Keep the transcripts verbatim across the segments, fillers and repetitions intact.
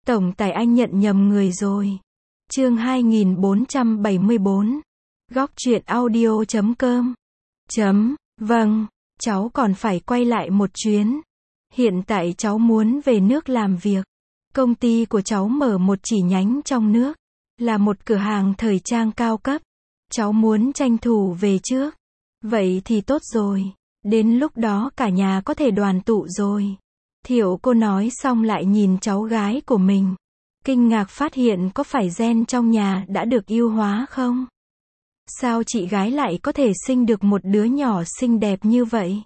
Tổng tài anh nhận nhầm người rồi. Chương hai nghìn bốn trăm bảy mươi bốn. Góc truyện audio chấm com. Chấm, vâng, cháu còn phải quay lại một chuyến. Hiện tại cháu muốn về nước làm việc. Công ty của cháu mở một chi nhánh trong nước, là một cửa hàng thời trang cao cấp. Cháu muốn tranh thủ về trước. Vậy thì tốt rồi. Đến lúc đó cả nhà có thể đoàn tụ rồi. Thiệu cô nói xong lại nhìn cháu gái của mình. Kinh ngạc phát hiện có phải gen trong nhà đã được ưu hóa không? Sao chị gái lại có thể sinh được một đứa nhỏ xinh đẹp như vậy?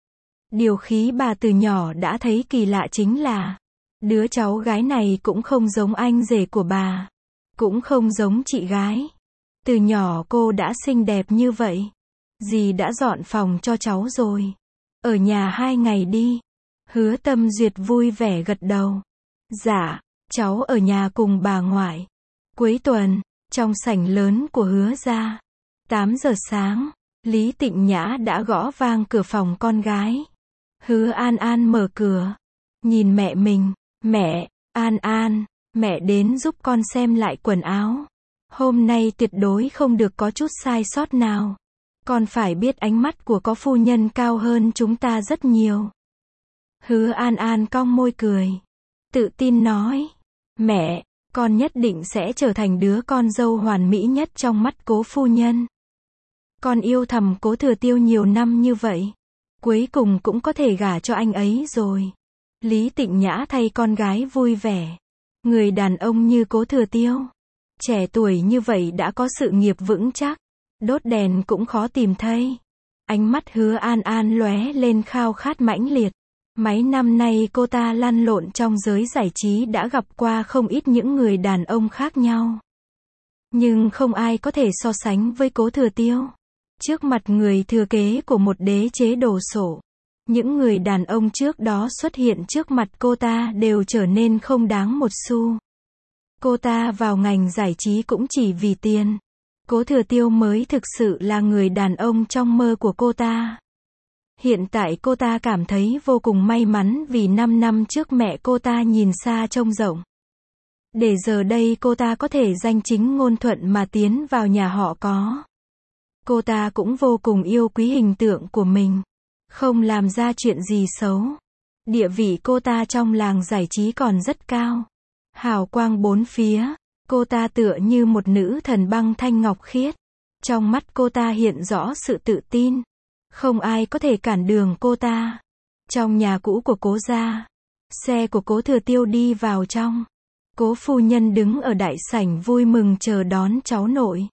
Điều khí bà từ nhỏ đã thấy kỳ lạ chính là đứa cháu gái này cũng không giống anh rể của bà, cũng không giống chị gái. Từ nhỏ cô đã xinh đẹp như vậy. Dì đã dọn phòng cho cháu rồi. Ở nhà hai ngày đi. Hứa Tâm Duyệt vui vẻ gật đầu. Dạ, cháu ở nhà cùng bà ngoại. Cuối tuần, trong sảnh lớn của Hứa gia. tám giờ sáng, Lý Tịnh Nhã đã gõ vang cửa phòng con gái. Hứa An An mở cửa. Nhìn mẹ mình. Mẹ, An An, mẹ đến giúp con xem lại quần áo. Hôm nay tuyệt đối không được có chút sai sót nào. Con phải biết ánh mắt của có phu nhân cao hơn chúng ta rất nhiều. Hứa An An cong môi cười. Tự tin nói. Mẹ, con nhất định sẽ trở thành đứa con dâu hoàn mỹ nhất trong mắt Cố phu nhân. Con yêu thầm Cố Thừa Tiêu nhiều năm như vậy. Cuối cùng cũng có thể gả cho anh ấy rồi. Lý Tịnh Nhã thay con gái vui vẻ. Người đàn ông như Cố Thừa Tiêu, trẻ tuổi như vậy đã có sự nghiệp vững chắc. Đốt đèn cũng khó tìm thấy. Ánh mắt Hứa An An lóe lên khao khát mãnh liệt. Mấy năm nay cô ta lăn lộn trong giới giải trí đã gặp qua không ít những người đàn ông khác nhau. Nhưng không ai có thể so sánh với Cố Thừa Tiêu. Trước mặt người thừa kế của một đế chế đồ sộ, những người đàn ông trước đó xuất hiện trước mặt cô ta đều trở nên không đáng một xu. Cô ta vào ngành giải trí cũng chỉ vì tiền. Cố Thừa Tiêu mới thực sự là người đàn ông trong mơ của cô ta. Hiện tại cô ta cảm thấy vô cùng may mắn vì năm năm trước mẹ cô ta nhìn xa trông rộng. Để giờ đây cô ta có thể danh chính ngôn thuận mà tiến vào nhà họ có. Cô ta cũng vô cùng yêu quý hình tượng của mình. Không làm ra chuyện gì xấu. Địa vị cô ta trong làng giải trí còn rất cao. Hào quang bốn phía. Cô ta tựa như một nữ thần băng thanh ngọc khiết. Trong mắt cô ta hiện rõ sự tự tin. Không ai có thể cản đường cô ta. Trong nhà cũ của Cố gia, xe của Cố Thừa Tiêu đi vào trong. Cố phu nhân đứng ở đại sảnh vui mừng chờ đón cháu nội.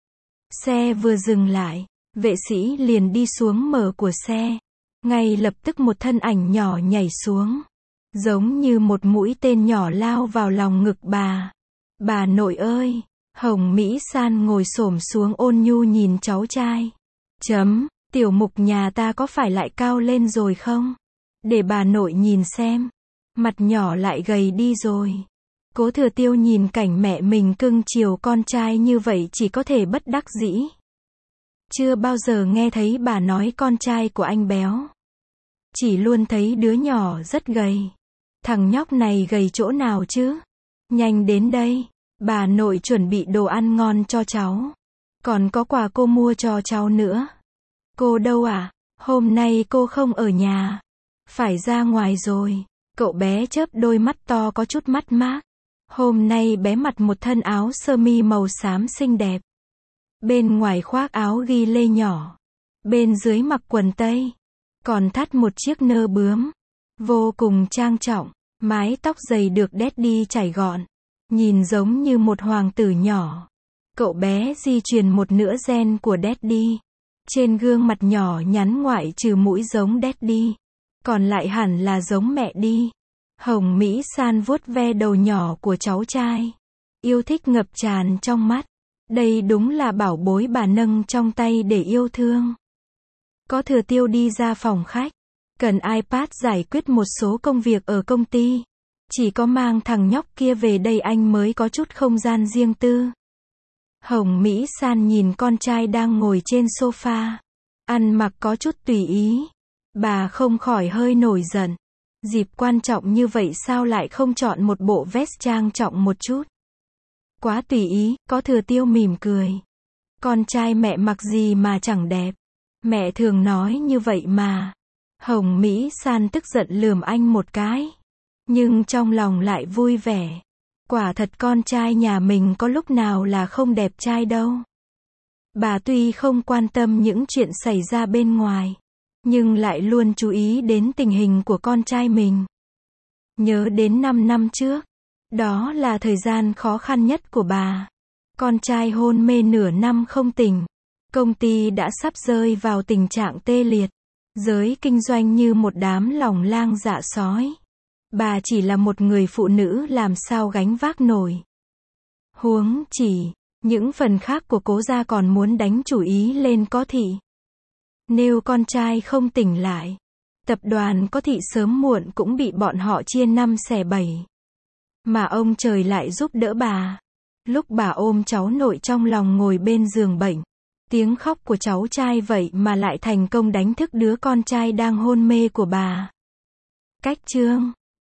Xe vừa dừng lại, vệ sĩ liền đi xuống mở của xe. Ngay lập tức một thân ảnh nhỏ nhảy xuống. Giống như một mũi tên nhỏ lao vào lòng ngực bà. Bà nội ơi! Hồng Mỹ San ngồi xổm xuống ôn nhu nhìn cháu trai. Chấm, tiểu mục nhà ta có phải lại cao lên rồi không? Để bà nội nhìn xem. Mặt nhỏ lại gầy đi rồi. Cố Thừa Tiêu nhìn cảnh mẹ mình cưng chiều con trai như vậy chỉ có thể bất đắc dĩ. Chưa bao giờ nghe thấy bà nói con trai của anh béo. Chỉ luôn thấy đứa nhỏ rất gầy. Thằng nhóc này gầy chỗ nào chứ? Nhanh đến đây. Bà nội chuẩn bị đồ ăn ngon cho cháu. Còn có quà cô mua cho cháu nữa. Cô đâu à? Hôm nay cô không ở nhà. Phải ra ngoài rồi. Cậu bé chớp đôi mắt to có chút mắt mác. Hôm nay bé mặc một thân áo sơ mi màu xám xinh đẹp. Bên ngoài khoác áo ghi lê nhỏ. Bên dưới mặc quần tây. Còn thắt một chiếc nơ bướm. Vô cùng trang trọng. Mái tóc dày được đét đi chải gọn. Nhìn giống như một hoàng tử nhỏ. Cậu bé di truyền một nửa gen của Daddy. Trên gương mặt nhỏ nhắn ngoại trừ mũi giống Daddy, còn lại hẳn là giống mẹ đi. Hồng Mỹ San vuốt ve đầu nhỏ của cháu trai. Yêu thích ngập tràn trong mắt. Đây đúng là bảo bối bà nâng trong tay để yêu thương. Có Thừa Tiêu đi ra phòng khách. Cần iPad giải quyết một số công việc ở công ty. Chỉ có mang thằng nhóc kia về đây anh mới có chút không gian riêng tư. Hồng Mỹ San nhìn con trai đang ngồi trên sofa. Ăn mặc có chút tùy ý. Bà không khỏi hơi nổi giận. Dịp quan trọng như vậy sao lại không chọn một bộ vest trang trọng một chút? Quá tùy ý, có Thừa Tiêu mỉm cười. Con trai mẹ mặc gì mà chẳng đẹp. Mẹ thường nói như vậy mà. Hồng Mỹ San tức giận lườm anh một cái. Nhưng trong lòng lại vui vẻ. Quả thật con trai nhà mình có lúc nào là không đẹp trai đâu. Bà tuy không quan tâm những chuyện xảy ra bên ngoài, nhưng lại luôn chú ý đến tình hình của con trai mình. Nhớ đến năm năm trước, đó là thời gian khó khăn nhất của bà. Con trai hôn mê nửa năm không tỉnh. Công ty đã sắp rơi vào tình trạng tê liệt. Giới kinh doanh như một đám lòng lang dạ sói. Bà chỉ là một người phụ nữ làm sao gánh vác nổi. Huống chỉ, những phần khác của Cố gia còn muốn đánh chủ ý lên Có Thị. Nếu con trai không tỉnh lại, tập đoàn Có Thị sớm muộn cũng bị bọn họ chia năm xẻ bảy. Mà ông trời lại giúp đỡ bà. Lúc bà ôm cháu nội trong lòng ngồi bên giường bệnh, tiếng khóc của cháu trai vậy mà lại thành công đánh thức đứa con trai đang hôn mê của bà. Cách chương